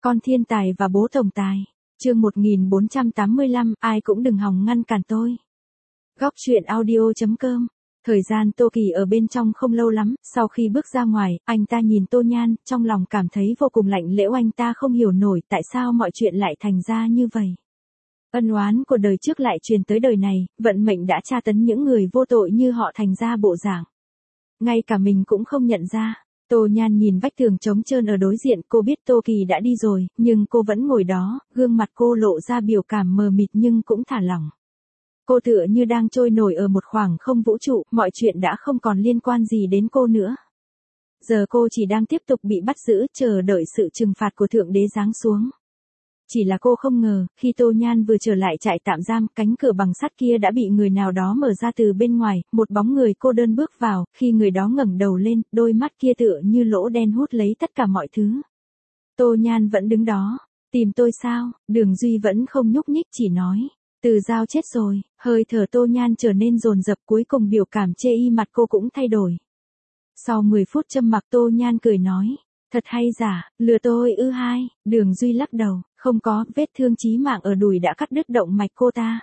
Con thiên tài và bố tổng tài. Chương 1485, ai cũng đừng hòng ngăn cản tôi. Góc truyện audio.com. Thời gian Tô Kỳ ở bên trong không lâu lắm, sau khi bước ra ngoài, anh ta nhìn Tô Nhan, trong lòng cảm thấy vô cùng lạnh lẽo. Anh ta không hiểu nổi tại sao mọi chuyện lại thành ra như vậy. Ân oán của đời trước lại truyền tới đời này, vận mệnh đã tra tấn những người vô tội như họ thành ra bộ dạng. Ngay cả mình cũng không nhận ra. Tô Nhan nhìn vách tường trống trơn ở đối diện, cô biết Tô Kỳ đã đi rồi, nhưng cô vẫn ngồi đó, gương mặt cô lộ ra biểu cảm mờ mịt nhưng cũng thả lỏng. Cô tựa như đang trôi nổi ở một khoảng không vũ trụ, mọi chuyện đã không còn liên quan gì đến cô nữa. Giờ cô chỉ đang tiếp tục bị bắt giữ, chờ đợi sự trừng phạt của Thượng Đế giáng xuống. Chỉ là cô không ngờ, khi Tô Nhan vừa trở lại trại tạm giam, cánh cửa bằng sắt kia đã bị người nào đó mở ra từ bên ngoài, một bóng người cô đơn bước vào, khi người đó ngẩng đầu lên, đôi mắt kia tựa như lỗ đen hút lấy tất cả mọi thứ. Tô Nhan vẫn đứng đó, tìm tôi sao? Đường Duy vẫn không nhúc nhích, chỉ nói, Từ Giao chết rồi. Hơi thở Tô Nhan trở nên dồn dập, cuối cùng biểu cảm chê y mặt cô cũng thay đổi. Sau 10 phút trầm mặc, Tô Nhan cười nói, thật hay giả, lừa tôi ư? Hai. Đường Duy lắc đầu, không có, vết thương chí mạng ở đùi đã cắt đứt động mạch cô ta.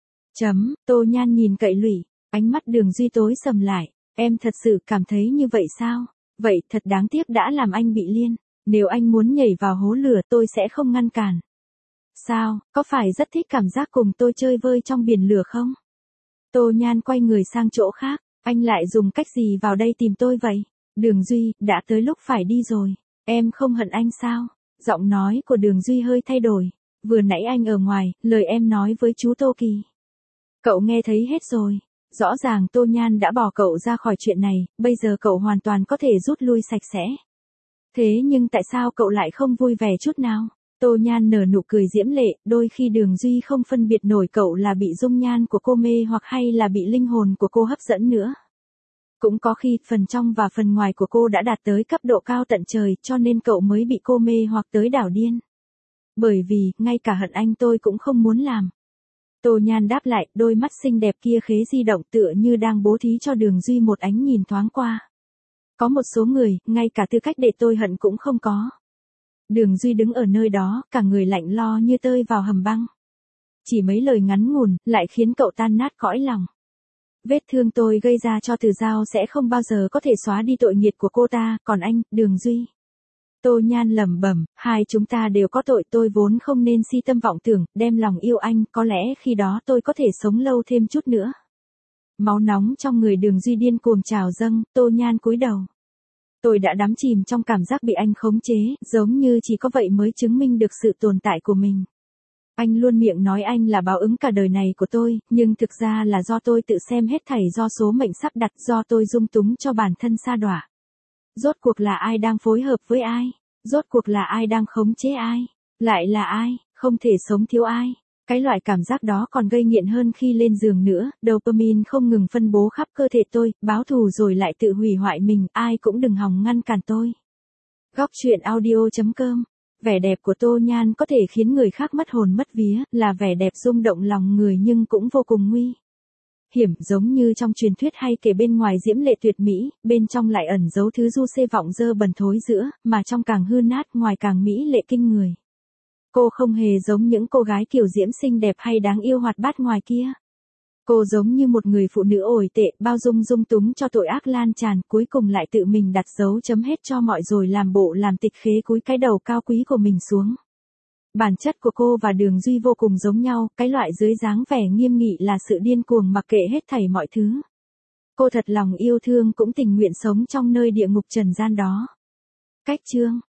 Tô Nhan nhìn cậy lủy, ánh mắt Đường Duy tối sầm lại, em thật sự cảm thấy như vậy sao? Vậy thật đáng tiếc đã làm anh bị liên, nếu anh muốn nhảy vào hố lửa tôi sẽ không ngăn cản. Sao, có phải rất thích cảm giác cùng tôi chơi vơi trong biển lửa không? Tô Nhan quay người sang chỗ khác, anh lại dùng cách gì vào đây tìm tôi vậy? Đường Duy, đã tới lúc phải đi rồi, em không hận anh sao? Giọng nói của Đường Duy hơi thay đổi, vừa nãy anh ở ngoài, lời em nói với chú Tô Kỳ. Cậu nghe thấy hết rồi, rõ ràng Tô Nhan đã bỏ cậu ra khỏi chuyện này, bây giờ cậu hoàn toàn có thể rút lui sạch sẽ. Thế nhưng tại sao cậu lại không vui vẻ chút nào? Tô Nhan nở nụ cười diễm lệ, đôi khi Đường Duy không phân biệt nổi cậu là bị dung nhan của cô mê hoặc hay là bị linh hồn của cô hấp dẫn nữa. Cũng có khi, phần trong và phần ngoài của cô đã đạt tới cấp độ cao tận trời, cho nên cậu mới bị cô mê hoặc tới đảo điên. Bởi vì, ngay cả hận anh tôi cũng không muốn làm. Tô Nhan đáp lại, đôi mắt xinh đẹp kia khế di động tựa như đang bố thí cho Đường Duy một ánh nhìn thoáng qua. Có một số người, ngay cả tư cách để tôi hận cũng không có. Đường Duy đứng ở nơi đó, cả người lạnh lo như tơi vào hầm băng. Chỉ mấy lời ngắn ngủn, lại khiến cậu tan nát cõi lòng. Vết thương tôi gây ra cho Từ Giao sẽ không bao giờ có thể xóa đi tội nghiệt của cô ta, còn anh, Đường Duy. Tô Nhan lẩm bẩm, hai chúng ta đều có tội, tôi vốn không nên si tâm vọng tưởng, đem lòng yêu anh, có lẽ khi đó tôi có thể sống lâu thêm chút nữa. Máu nóng trong người Đường Duy điên cuồng trào dâng, Tô Nhan cúi đầu. Tôi đã đắm chìm trong cảm giác bị anh khống chế, giống như chỉ có vậy mới chứng minh được sự tồn tại của mình. Anh luôn miệng nói anh là báo ứng cả đời này của tôi, nhưng thực ra là do tôi tự xem hết thảy, do số mệnh sắp đặt, do tôi dung túng cho bản thân sa đọa. Rốt cuộc là ai đang phối hợp với ai? Rốt cuộc là ai đang khống chế ai? Lại là ai? Không thể sống thiếu ai. Cái loại cảm giác đó còn gây nghiện hơn khi lên giường nữa, dopamine không ngừng phân bố khắp cơ thể tôi, báo thù rồi lại tự hủy hoại mình, ai cũng đừng hòng ngăn cản tôi. Góc truyện audio.com. Vẻ đẹp của Tô Nhan có thể khiến người khác mất hồn mất vía, là vẻ đẹp rung động lòng người nhưng cũng vô cùng nguy hiểm, giống như trong truyền thuyết hay kể bên ngoài diễm lệ tuyệt mỹ, bên trong lại ẩn giấu thứ du xê vọng dơ bẩn thối giữa, mà trong càng hư nát, ngoài càng mỹ lệ kinh người. Cô không hề giống những cô gái kiểu diễm xinh đẹp hay đáng yêu hoạt bát ngoài kia. Cô giống như một người phụ nữ ổi tệ, bao dung dung túng cho tội ác lan tràn, cuối cùng lại tự mình đặt dấu chấm hết cho mọi rồi làm bộ làm tịch khế cúi cái đầu cao quý của mình xuống. Bản chất của cô và Đường Duy vô cùng giống nhau, cái loại dưới dáng vẻ nghiêm nghị là sự điên cuồng mặc kệ hết thảy mọi thứ. Cô thật lòng yêu thương cũng tình nguyện sống trong nơi địa ngục trần gian đó. Cách chương